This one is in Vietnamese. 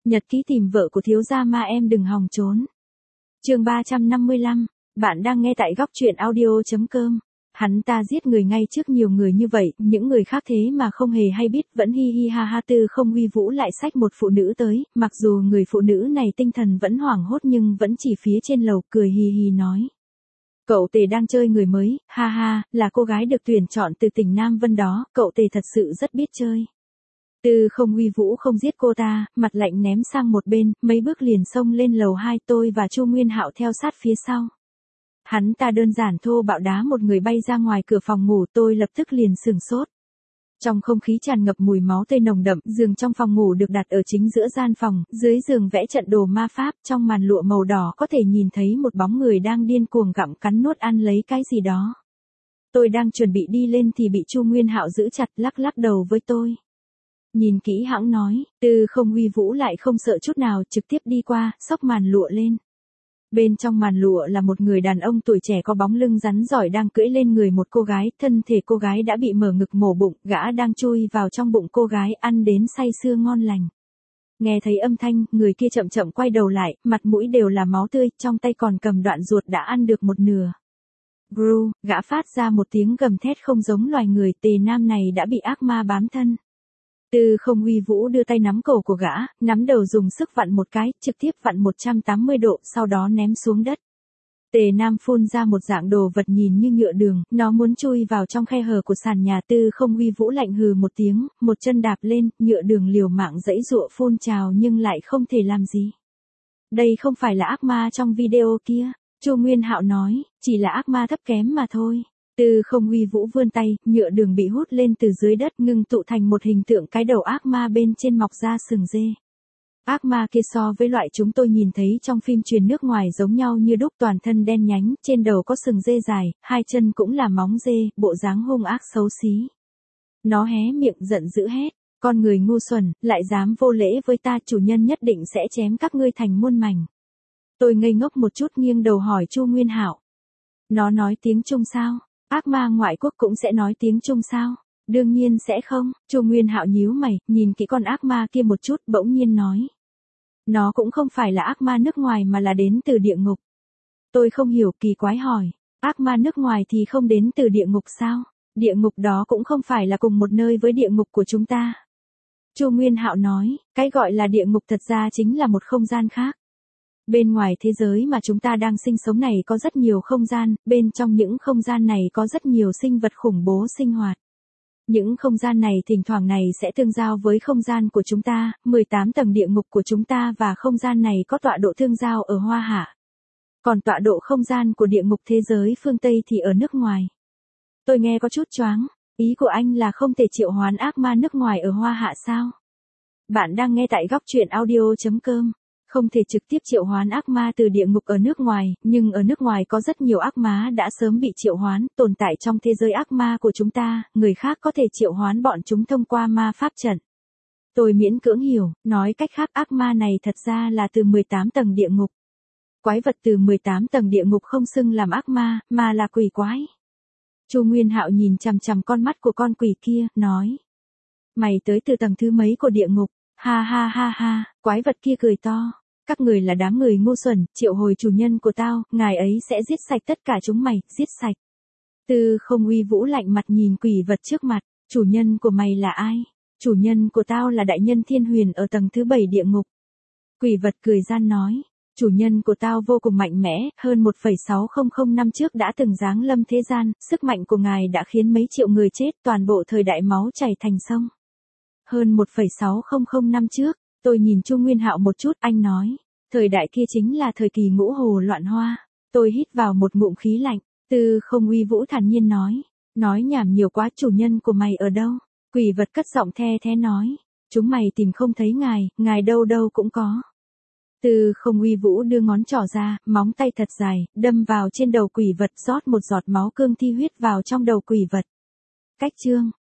Nhật ký tìm vợ của thiếu gia ma em đừng hòng trốn. Chương 355, bạn đang nghe tại góc truyện audio.com. Hắn ta giết người ngay trước nhiều người như vậy, những người khác thế mà không hề hay biết, vẫn hi hi ha ha. Tư Không Uy Vũ lại xách một phụ nữ tới, mặc dù người phụ nữ này tinh thần vẫn hoảng hốt nhưng vẫn chỉ phía trên lầu, cười hì hì nói. Cậu Tề đang chơi người mới, ha ha, là cô gái được tuyển chọn từ tỉnh Nam Vân đó, cậu Tề thật sự rất biết chơi. Tư Không Uy Vũ không giết cô ta, mặt lạnh ném sang một bên, mấy bước liền xông lên lầu 2, tôi và Chu Nguyên Hạo theo sát phía sau. Hắn ta đơn giản thô bạo đá một người bay ra ngoài cửa phòng ngủ, tôi lập tức liền sửng sốt. Trong không khí tràn ngập mùi máu tươi nồng đậm, giường trong phòng ngủ được đặt ở chính giữa gian phòng, dưới giường vẽ trận đồ ma pháp, trong màn lụa màu đỏ có thể nhìn thấy một bóng người đang điên cuồng gặm cắn nuốt ăn lấy cái gì đó. Tôi đang chuẩn bị đi lên thì bị Chu Nguyên Hạo giữ chặt, lắc lắc đầu với tôi. Nhìn kỹ hãng nói, Tư Không Uy Vũ lại không sợ chút nào, trực tiếp đi qua, xốc màn lụa lên. Bên trong màn lụa là một người đàn ông tuổi trẻ có bóng lưng rắn giỏi đang cưỡi lên người một cô gái, thân thể cô gái đã bị mở ngực mổ bụng, gã đang chui vào trong bụng cô gái, ăn đến say sưa ngon lành. Nghe thấy âm thanh, người kia chậm chậm quay đầu lại, mặt mũi đều là máu tươi, trong tay còn cầm đoạn ruột đã ăn được một nửa. Gru, gã phát ra một tiếng gầm thét không giống loài người, Tề Nam này đã bị ác ma bám thân. Tư Không Uy Vũ đưa tay nắm cổ của gã, nắm đầu dùng sức vặn một cái, trực tiếp vặn 180 độ, sau đó ném xuống đất. Tề Nam phun ra một dạng đồ vật nhìn như nhựa đường, nó muốn chui vào trong khe hở của sàn nhà. Tư Không Uy Vũ lạnh hừ một tiếng, một chân đạp lên, nhựa đường liều mạng giãy giụa phun trào nhưng lại không thể làm gì. Đây không phải là ác ma trong video kia, Chu Nguyên Hạo nói, chỉ là ác ma thấp kém mà thôi. Tư Không Uy Vũ vươn tay, nhựa đường bị hút lên từ dưới đất ngưng tụ thành một hình tượng cái đầu ác ma bên trên mọc ra sừng dê. Ác ma kia so với loại chúng tôi nhìn thấy trong phim truyền nước ngoài giống nhau như đúc, toàn thân đen nhánh, trên đầu có sừng dê dài, hai chân cũng là móng dê, bộ dáng hung ác xấu xí. Nó hé miệng giận dữ hét, con người ngu xuẩn, lại dám vô lễ với ta, chủ nhân nhất định sẽ chém các ngươi thành muôn mảnh. Tôi ngây ngốc một chút nghiêng đầu hỏi Chu Nguyên Hạo. Nó nói tiếng Trung sao? Ác ma ngoại quốc cũng sẽ nói tiếng Trung sao? Đương nhiên sẽ không. Chu Nguyên Hạo nhíu mày, nhìn kỹ con ác ma kia một chút, bỗng nhiên nói. Nó cũng không phải là ác ma nước ngoài mà là đến từ địa ngục. Tôi không hiểu, kỳ quái hỏi. Ác ma nước ngoài thì không đến từ địa ngục sao? Địa ngục đó cũng không phải là cùng một nơi với địa ngục của chúng ta. Chu Nguyên Hạo nói, cái gọi là địa ngục thật ra chính là một không gian khác. Bên ngoài thế giới mà chúng ta đang sinh sống này có rất nhiều không gian, bên trong những không gian này có rất nhiều sinh vật khủng bố sinh hoạt. Những không gian này thỉnh thoảng này sẽ tương giao với không gian của chúng ta, 18 tầng địa ngục của chúng ta, và không gian này có tọa độ tương giao ở Hoa Hạ. Còn tọa độ không gian của địa ngục thế giới phương Tây thì ở nước ngoài. Tôi nghe có chút choáng, ý của anh là không thể triệu hoán ác ma nước ngoài ở Hoa Hạ sao? Bạn đang nghe tại góc truyện audio.com. Không thể trực tiếp triệu hoán ác ma từ địa ngục ở nước ngoài, nhưng ở nước ngoài có rất nhiều ác ma đã sớm bị triệu hoán, tồn tại trong thế giới ác ma của chúng ta, người khác có thể triệu hoán bọn chúng thông qua ma pháp trận. Tôi miễn cưỡng hiểu, nói cách khác ác ma này thật ra là từ 18 tầng địa ngục. Quái vật từ 18 tầng địa ngục không xưng làm ác ma, mà là quỷ quái. Chu Nguyên Hạo nhìn chằm chằm con mắt của con quỷ kia, nói. Mày tới từ tầng thứ mấy của địa ngục? Ha ha ha ha, quái vật kia cười to. Các người là đám người ngu xuẩn, triệu hồi chủ nhân của tao, ngài ấy sẽ giết sạch tất cả chúng mày, giết sạch. Tư Không Uy Vũ lạnh mặt nhìn quỷ vật trước mặt, chủ nhân của mày là ai? Chủ nhân của tao là đại nhân Thiên Huyền ở tầng thứ 7 địa ngục. Quỷ vật cười gian nói, chủ nhân của tao vô cùng mạnh mẽ, hơn 1,600 năm trước đã từng giáng lâm thế gian, sức mạnh của ngài đã khiến mấy triệu người chết, toàn bộ thời đại máu chảy thành sông. Hơn 1,600 năm trước, tôi nhìn Chu Nguyên Hạo một chút, anh nói, thời đại kia chính là thời kỳ ngũ hồ loạn hoa. Tôi hít vào một ngụm khí lạnh, Tư Không Uy Vũ thản nhiên nói nhảm nhiều quá, chủ nhân của mày ở đâu? Quỷ vật cất giọng the thế nói, chúng mày tìm không thấy ngài đâu đâu cũng có. Tư Không Uy Vũ đưa ngón trỏ ra, móng tay thật dài, đâm vào trên đầu quỷ vật, rót một giọt máu cương thi huyết vào trong đầu quỷ vật. Cách chương